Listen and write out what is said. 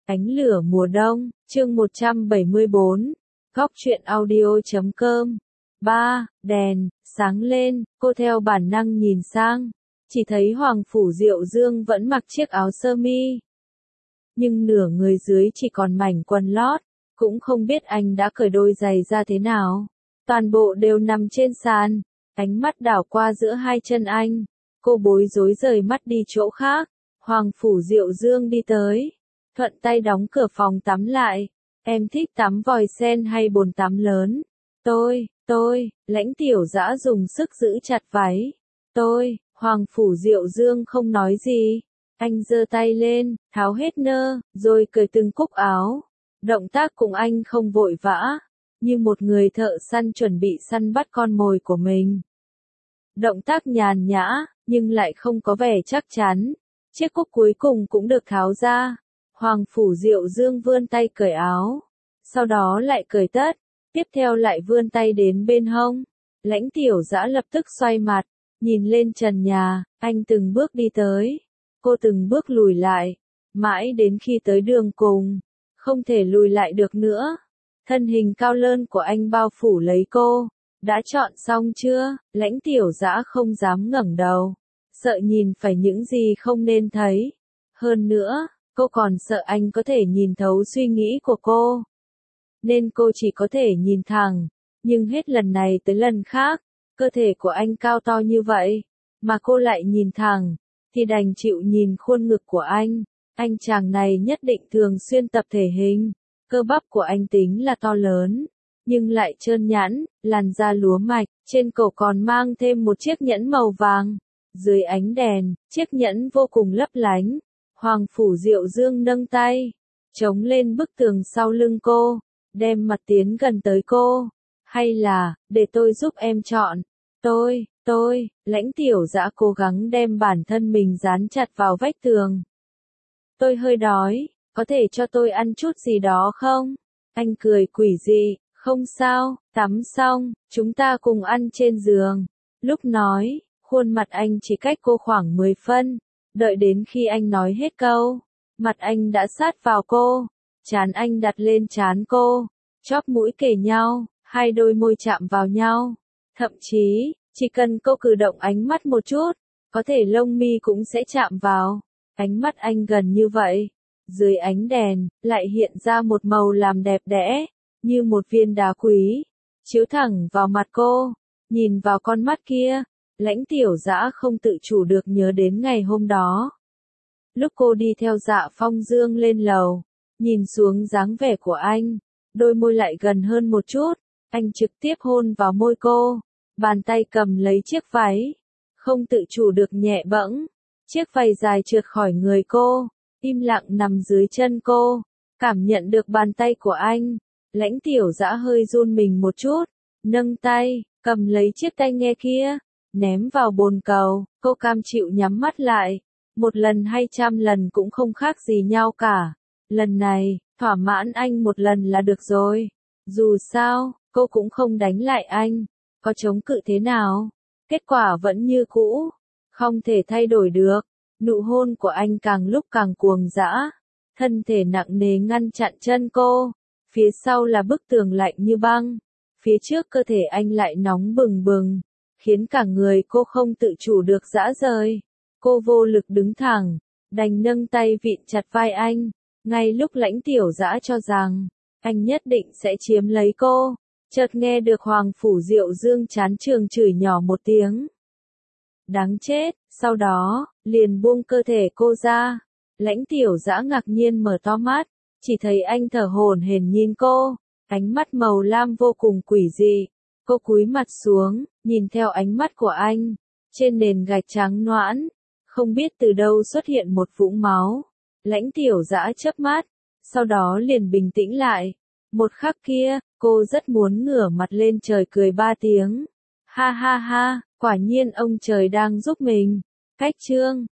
Ánh lửa mùa đông, chương 174, góc truyện audio.com. 3. Đèn, sáng lên, cô theo bản năng nhìn sang, chỉ thấy Hoàng Phủ Diệu Dương vẫn mặc chiếc áo sơ mi. Nhưng nửa người dưới chỉ còn mảnh quần lót, cũng không biết anh đã cởi đôi giày ra thế nào. Toàn bộ đều nằm trên sàn, ánh mắt đảo qua giữa hai chân anh, cô bối rối rời mắt đi chỗ khác. Hoàng Phủ Diệu Dương đi tới, thuận tay đóng cửa phòng tắm lại. Em thích tắm vòi sen hay bồn tắm lớn? Lãnh Tiểu Dã dùng sức giữ chặt váy. Hoàng Phủ Diệu Dương không nói gì. Anh giơ tay lên, tháo hết nơ, rồi cởi từng cúc áo. Động tác cùng anh không vội vã, như một người thợ săn chuẩn bị săn bắt con mồi của mình. Động tác nhàn nhã, nhưng lại không có vẻ chắc chắn. Chiếc cúc cuối cùng cũng được tháo ra. Hoàng Phủ Diệu Dương vươn tay cởi áo, sau đó lại cởi tất, tiếp theo lại vươn tay đến bên hông. Lãnh Tiểu Dã lập tức xoay mặt, nhìn lên trần nhà, anh từng bước đi tới, cô từng bước lùi lại, mãi đến khi tới đường cùng, không thể lùi lại được nữa. Thân hình cao lớn của anh bao phủ lấy cô. Đã chọn xong chưa? Lãnh Tiểu Dã không dám ngẩng đầu, sợ nhìn phải những gì không nên thấy. Hơn nữa, cô còn sợ anh có thể nhìn thấu suy nghĩ của cô. Nên cô chỉ có thể nhìn thẳng, nhưng hết lần này tới lần khác, cơ thể của anh cao to như vậy, mà cô lại nhìn thẳng, thì đành chịu nhìn khuôn ngực của anh. Anh chàng này nhất định thường xuyên tập thể hình, cơ bắp của anh tính là to lớn, nhưng lại trơn nhẵn, làn da lúa mạch, trên cổ còn mang thêm một chiếc nhẫn màu vàng. Dưới ánh đèn, chiếc nhẫn vô cùng lấp lánh. Hoàng Phủ Diệu Dương nâng tay, chống lên bức tường sau lưng cô, đem mặt tiến gần tới cô. Hay là, để tôi giúp em chọn. Lãnh Tiểu Dã cố gắng đem bản thân mình dán chặt vào vách tường. Tôi hơi đói, có thể cho tôi ăn chút gì đó không? Anh cười quỷ dị, không sao, tắm xong, chúng ta cùng ăn trên giường. Lúc nói, khuôn mặt anh chỉ cách cô khoảng 10 phân. Đợi đến khi anh nói hết câu, mặt anh đã sát vào cô, trán anh đặt lên trán cô, chóp mũi kề nhau, hai đôi môi chạm vào nhau. Thậm chí, chỉ cần cô cử động ánh mắt một chút, có thể lông mi cũng sẽ chạm vào. Ánh mắt anh gần như vậy, dưới ánh đèn, lại hiện ra một màu làm đẹp đẽ, như một viên đá quý, chiếu thẳng vào mặt cô. Nhìn vào con mắt kia, Lãnh Tiểu Dã không tự chủ được nhớ đến ngày hôm đó. Lúc cô đi theo Dạ Phong Dương lên lầu, nhìn xuống dáng vẻ của anh, đôi môi lại gần hơn một chút, anh trực tiếp hôn vào môi cô, bàn tay cầm lấy chiếc váy, không tự chủ được nhẹ bẫng, chiếc váy dài trượt khỏi người cô, im lặng nằm dưới chân cô, cảm nhận được bàn tay của anh. Lãnh Tiểu Dã hơi run mình một chút, nâng tay, cầm lấy chiếc tai nghe kia, ném vào bồn cầu. Cô cam chịu nhắm mắt lại, một lần hay trăm lần cũng không khác gì nhau cả. Lần này, thỏa mãn anh một lần là được rồi. Dù sao, cô cũng không đánh lại anh, có chống cự thế nào, kết quả vẫn như cũ, không thể thay đổi được. Nụ hôn của anh càng lúc càng cuồng dã, thân thể nặng nề ngăn chặn chân cô, phía sau là bức tường lạnh như băng, phía trước cơ thể anh lại nóng bừng bừng, khiến cả người cô không tự chủ được giã rời. Cô vô lực đứng thẳng, đành nâng tay vịn chặt vai anh. Ngay lúc Lãnh Tiểu Dã cho rằng anh nhất định sẽ chiếm lấy cô, chợt nghe được Hoàng Phủ Diệu Dương chán trường chửi nhỏ một tiếng. Đáng chết, sau đó, liền buông cơ thể cô ra. Lãnh Tiểu Dã ngạc nhiên mở to mắt, chỉ thấy anh thở hổn hển nhìn cô, ánh mắt màu lam vô cùng quỷ dị. Cô cúi mặt xuống, nhìn theo ánh mắt của anh, trên nền gạch trắng nõn, không biết từ đâu xuất hiện một vũng máu. Lãnh Tiểu Dã chớp mắt, sau đó liền bình tĩnh lại. Một khắc kia, cô rất muốn ngửa mặt lên trời cười 3 tiếng. Ha ha ha, quả nhiên ông trời đang giúp mình. Cách chương